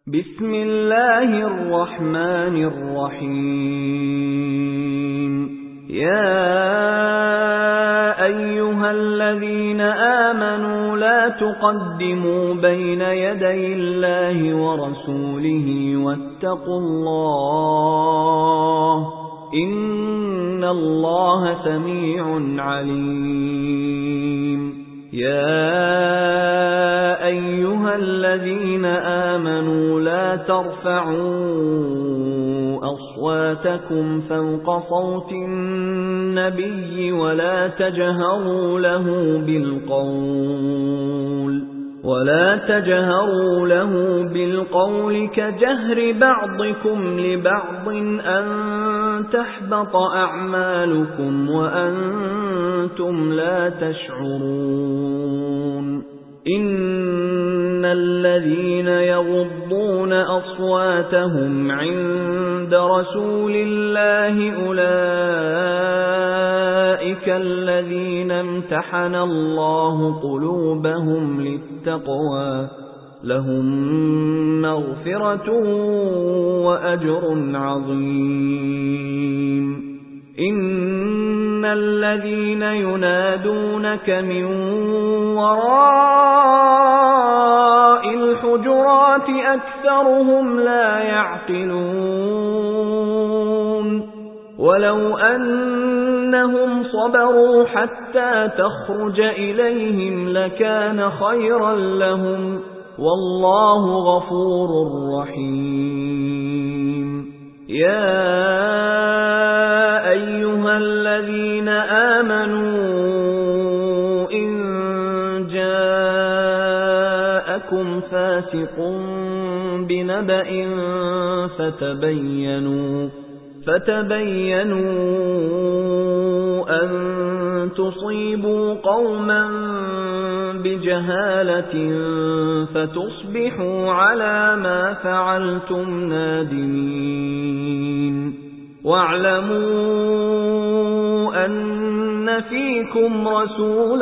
بسم الله الرحمن الرحيم يا أيها الذين آمنوا لا تقدموا بين يدي الله ورسوله واتقوا الله إن الله سميع عليم يا أيها الذين آمنوا لا ترفعوا أصواتكم فوق صوت النبي ولا تجهروا له بالقول كجهر بعضكم لبعض أن تحبط أعمالكم وأنتم لا تشعرون إن الذين يغضون أصواتهم عند رسول الله أولئك الذين امتحن الله قلوبهم للتقوى لهم مغفرة وأجر عظيم إن الذين ينادونك من وراء الحجرات أكثرهم لا يعقلون ولو أنهم صبروا حتى تخرج إليهم لكان خيرا لهم والله غفور رحيم يا أيها الذين آمنوا إن جاءكم فاسق بنبأ فتبينوا أن تصيبوا قوما بجهالة فتصبحوا على ما فعلتم نادمين واعلموا أن فيكم رسول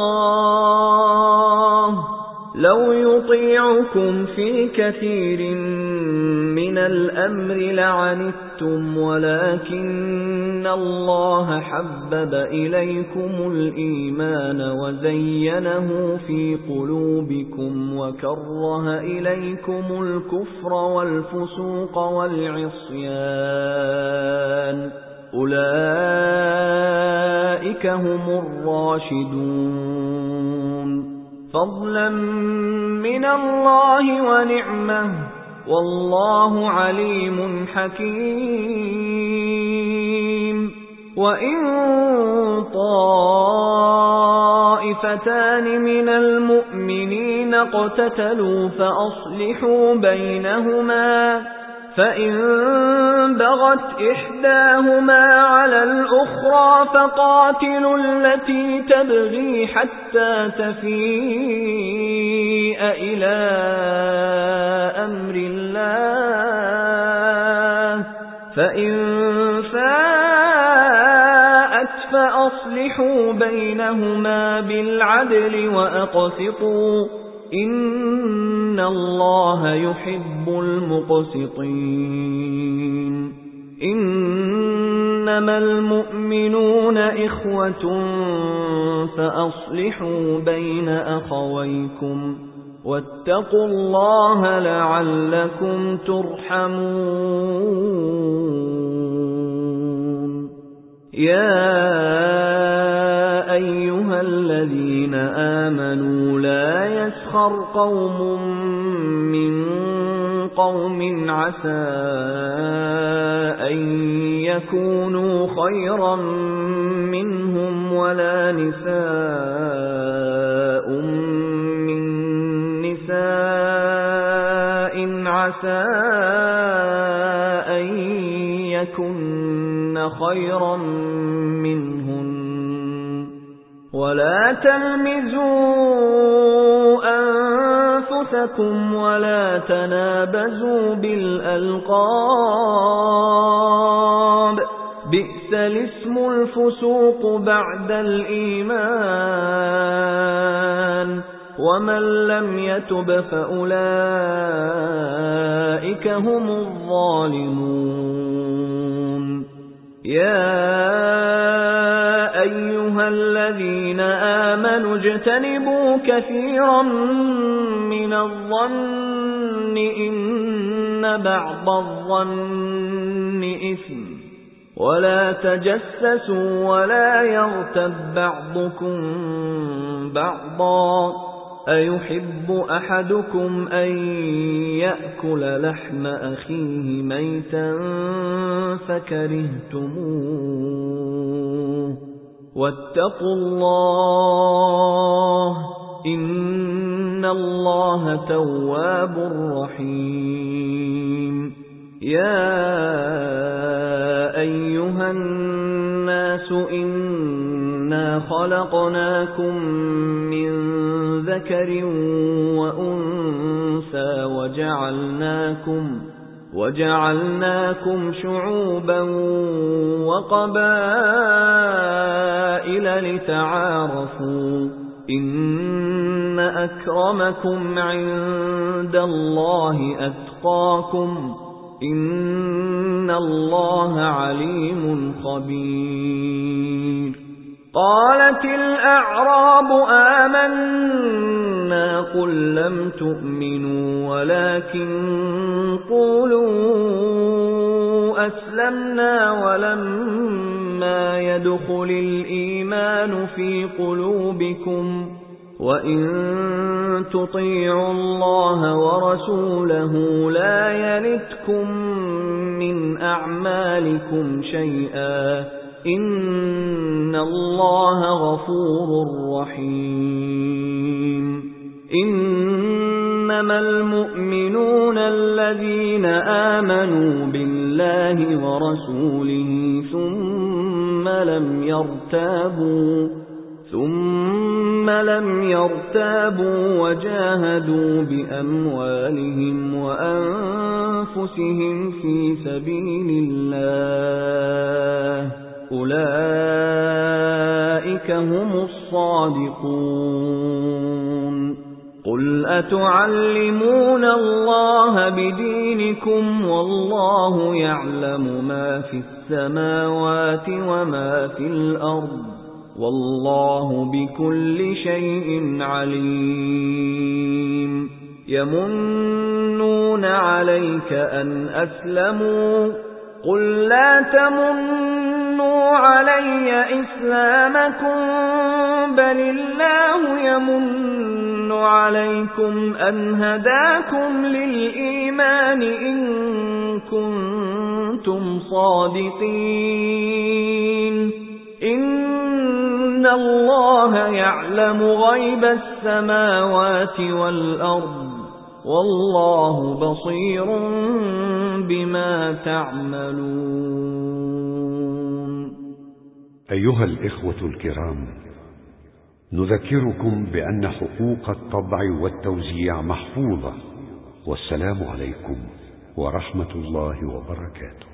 الله لو يطيعكم في كثير من الأمر لعنتم ولكن الله حبب إليكم الإيمان وزينه في قلوبكم وكره إليكم الكفر والفسوق والعصيان أولئك هم الراشدون فضلا من الله ونعمه والله عليم حكيم وإن طائفتان من المؤمنين اقتتلوا فأصلحوا بينهما فإن بغت إحداهما على الأخرى فقاتلوا التي تبغي حتى تفيء إلى أمر الله فإن فاءت فأصلحوا بينهما بالعدل وأقسطوا إن الله يحب المقسطين إنما المؤمنون إخوة فأصلحوا بين أخويكم واتقوا الله لعلكم ترحمون يا أيها الذين آمنوا لا يسخر قوم من قوم عسى أن يكونوا خيرا منهم ولا نساء من نساء عسى أن يكن خيرا منهن ولا تلمزوا أنفسكم ولا تنابزوا بالألقاب بئس الاسم الفسوق بعد الإيمان ومن لم يتب فأولئك أُولَئِكَ هُمُ الظَّالِمُونَ يَا أَيُّهَا الَّذِينَ آمَنُوا اجْتَنِبُوا كَثِيرًا مِنَ الظَّنِّ إِنَّ بَعْضَ الظَّنِّ إِثْمٌ وَلَا تَجَسَّسُوا وَلَا يَغْتَبْ بَعْضُكُمْ بَعْضًا أَيُحِبُّ أَحَدُكُمْ أَن يَأْكُلَ لَحْمَ أَخِيهِ مَيْتًا فَكَرِهْتُمُوهُ وَاتَّقُوا اللَّهَ إِنَّ اللَّهَ تَوَّابٌ رَحِيمٌ يَا أَيُّهَا النَّاسُ إِنَّا خَلَقْنَاكُم مِّن ذَكَرٍ وَأُنثَىٰ وَجَعَلْنَاكُمْ شُعُوبًا وَقَبَائِلَ لِتَعَارَفُوا إِنَّ أَكْرَمَكُمْ عِندَ اللَّهِ أَتْقَاكُمْ إِنَّ اللَّهَ عَلِيمٌ خَبِيرٌ قَالَتِ الْأَعْرَابُ آمَنَّا قُل لَّمْ تُؤْمِنُوا وَلَكِن قُولُوا أَسْلَمْنَا وَلَمَّا يَدْخُلِ الْإِيمَانُ فِي قُلُوبِكُمْ وَإِن تُطِيعُوا اللَّهَ وَرَسُولَهُ لَا يَلِتْكُم مِّنْ أَعْمَالِكُمْ شَيْئًا إِنَّ اللَّهَ غَفُورٌ رَّحِيمٌ إِنَّمَا الْمُؤْمِنُونَ الَّذِينَ آمَنُوا بِاللَّهِ وَرَسُولِهِ ثُمَّ لَمْ يَرْتَابُوا وَجَاهَدُوا بِأَمْوَالِهِمْ وَأَنفُسِهِمْ فِي سَبِيلِ اللَّهِ أُولَئِكَ هُمُ الصَّادِقُونَ قُلْ أَتُعَلِّمُونَ اللَّهَ بِدِينِكُمْ وَاللَّهُ يَعْلَمُ مَا فِي السَّمَاوَاتِ وَمَا في الْأَرْضِ وَاللَّهُ بِكُلِّ شَيْءٍ عَلِيمٌ يَمُنُّونَ عَلَيْكَ أَنْ أَسْلَمُوا قُل لَّا تَمُنُّوا عَلَيَّ إِسْلَامَكُمْ بَلِ اللَّهُ يَمُنُّ عَلَيْكُمْ أَنْ هَدَاكُمْ لِلْإِيمَانِ إِن كُنتُمْ صَادِقِينَ إِنَّ اللَّهَ يَعْلَمُ غَيْبَ السَّمَاوَاتِ وَالْأَرْضِ وَاللَّهُ بَصِيرٌ بِمَا تَعْمَلُونَ أيها الإخوة الكرام، نذكركم بأن حقوق الطبع والتوزيع محفوظة، والسلام عليكم ورحمة الله وبركاته.